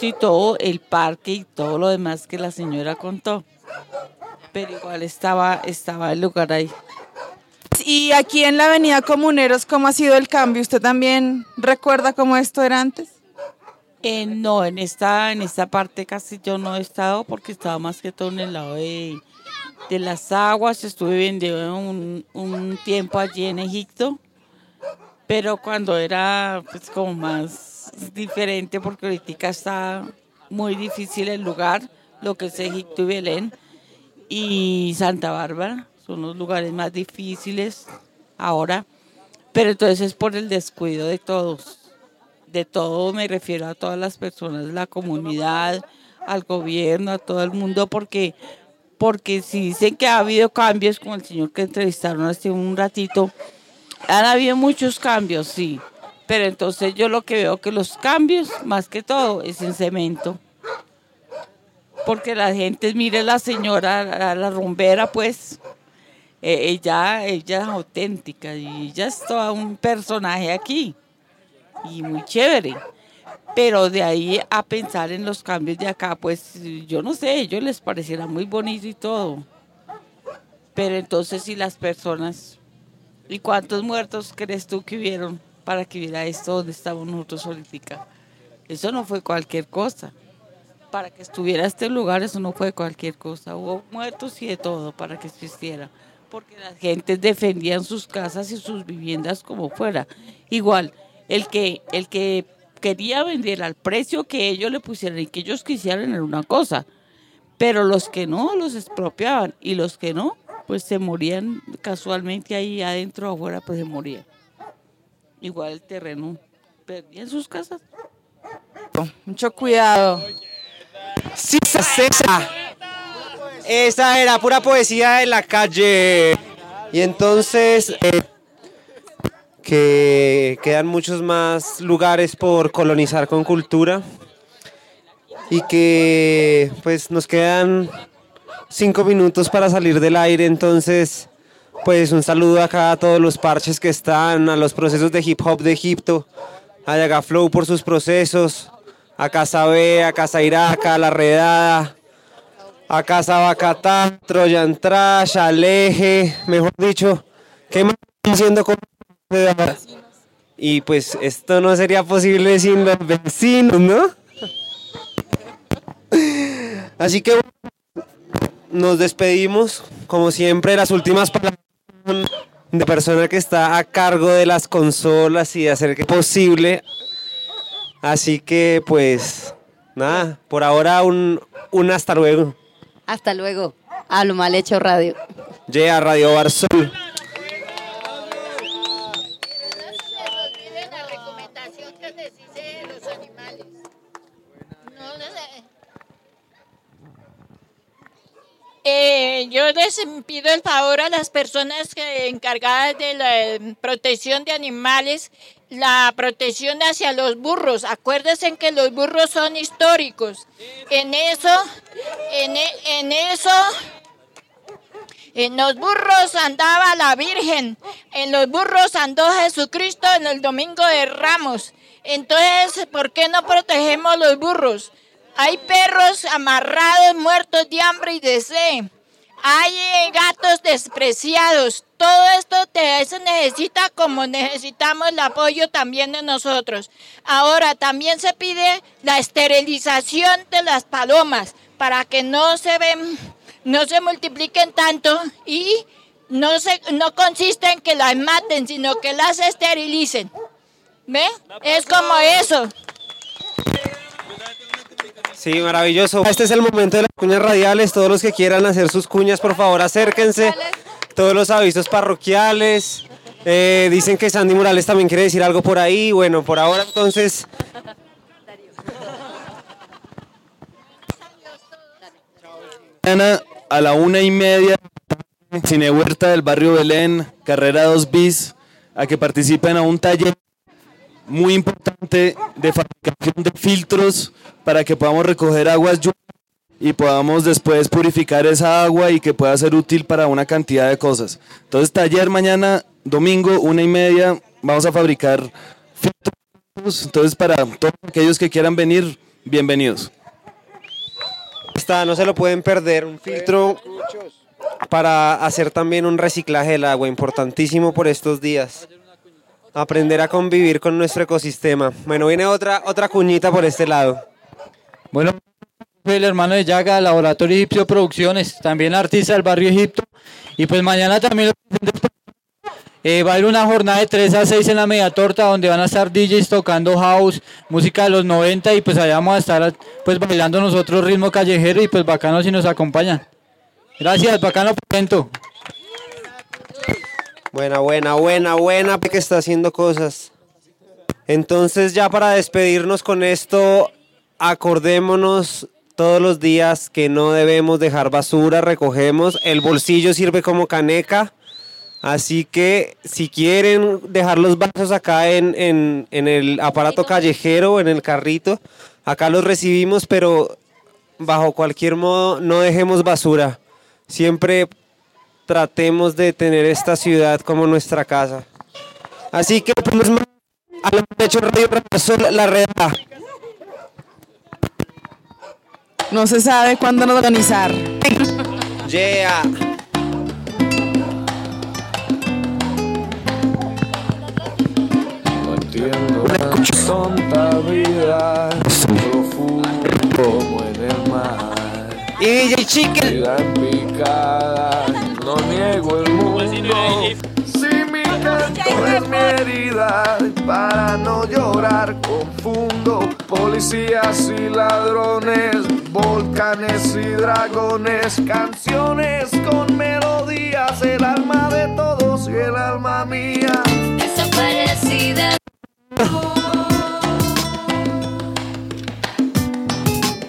bonito y todo, el parque y todo lo demás que la señora contó. Pero igual estaba el lugar ahí. Y aquí en la Avenida Comuneros, ¿cómo ha sido el cambio? ¿Usted también recuerda cómo esto era antes? No, en esta parte casi yo no he estado porque estaba más que todo en el lado de las aguas. Estuve viviendo un tiempo allí en Egipto, pero cuando era pues como más diferente porque ahorita está muy difícil el lugar, lo que es Egipto y Belén y Santa Bárbara, son los lugares más difíciles ahora, pero entonces es por el descuido de todos. De todo me refiero a todas las personas de la comunidad, al gobierno, a todo el mundo, porque si dicen que ha habido cambios, como el señor que entrevistaron hace un ratito, han habido muchos cambios, sí, pero entonces yo lo que veo que los cambios, más que todo, es en cemento. Porque la gente, mire la señora, la rumbera, pues, ella es auténtica y ella es todo un personaje aquí y muy chévere. Pero de ahí a pensar en los cambios de acá, pues yo no sé, a ellos les pareciera muy bonito y todo. Pero entonces si las personas, ¿y cuántos muertos crees tú que hubieron para que hubiera esto donde estamos nosotros ahorita? Eso no fue cualquier cosa. Para que estuviera este lugar, eso no fue cualquier cosa. Hubo muertos y de todo para que existiera. Porque las gentes defendían sus casas y sus viviendas como fuera. Igual, el que quería vender al precio que ellos le pusieran y que ellos quisieran era una cosa. Pero los que no, los expropiaban. Y los que no, pues se morían casualmente ahí adentro o afuera, pues se morían. Igual el terreno, perdían sus casas. Mucho cuidado. Sí, esa era pura poesía de la calle. Y entonces que quedan muchos más lugares por colonizar con cultura y que pues nos quedan 5 minutos para salir del aire. Entonces pues un saludo acá a todos los parches que están, a los procesos de hip hop de Egipto, a Yaga Flow por sus procesos, a Casa B, a Casa Iraca, a La Redada, a Casa Bacatá, Trojan Trash, Aleje, mejor dicho, ¿qué más están haciendo con? Y pues esto no sería posible sin los vecinos, ¿no? Así que nos despedimos, como siempre, las últimas palabras de persona que está a cargo de las consolas y de hacer que posible. Así que pues nada, por ahora un hasta luego. Hasta luego. A lo mal hecho radio. Yeah, Radio Barsol. Yo les pido el favor a las personas encargadas de la protección de animales, la protección hacia los burros. Acuérdense que los burros son históricos. En los burros andaba la Virgen, en los burros andó Jesucristo en el Domingo de Ramos. Entonces, ¿por qué no protegemos los burros? Hay perros amarrados, muertos de hambre y de sed. Hay gatos despreciados. Todo esto se necesita como necesitamos el apoyo también de nosotros. Ahora también se pide la esterilización de las palomas para que no se multipliquen tanto y no consiste en que las maten, sino que las esterilicen. ¿Ve? Es como eso. Sí, maravilloso. Este es el momento de las cuñas radiales. Todos los que quieran hacer sus cuñas, por favor, acérquense. Todos los avisos parroquiales. Dicen que Sandy Morales también quiere decir algo por ahí. Bueno, por ahora entonces... Mañana a la 1:30, Cine Huerta del barrio Belén, carrera 2 bis, a que participen a un taller muy importante de fabricación de filtros para que podamos recoger aguas lluvias y podamos después purificar esa agua y que pueda ser útil para una cantidad de cosas. Entonces taller mañana, domingo, 1:30, vamos a fabricar filtros. Entonces para todos aquellos que quieran venir, Bienvenidos. No se lo pueden perder, un filtro para hacer también un reciclaje del agua, importantísimo por estos días. Aprender a convivir con nuestro ecosistema. Bueno, viene otra cuñita por este lado. Bueno, soy el hermano de Yaga, Laboratorio Egipcio Producciones, también artista del barrio Egipto. Y pues mañana también va a haber una jornada de 3 a 6 en la Media Torta, donde van a estar DJs tocando house, música de los 90, y pues allá vamos a estar pues bailando nosotros ritmo callejero, y pues bacano si nos acompañan. Gracias, bacano por el evento. Buena, que está haciendo cosas. Entonces ya para despedirnos con esto, acordémonos todos los días que no debemos dejar basura, recogemos, el bolsillo sirve como caneca, así que si quieren dejar los vasos acá en el aparato callejero, en el carrito, acá los recibimos, pero bajo cualquier modo no dejemos basura, siempre tratemos de tener esta ciudad como nuestra casa. Así que pues, a lo hecho Radio Sol, la red A. No se sabe cuándo nos organizar. Yeah. No entiendo la tonta vida, profundo como en el mar. Y DJ Chicken. Vida en picada, no niego el mundo. Si mi canto es mi herida, para no llorar confundo policías y ladrones, volcanes y dragones, canciones con melodías, el alma de todos y el alma mía. Desaparecida.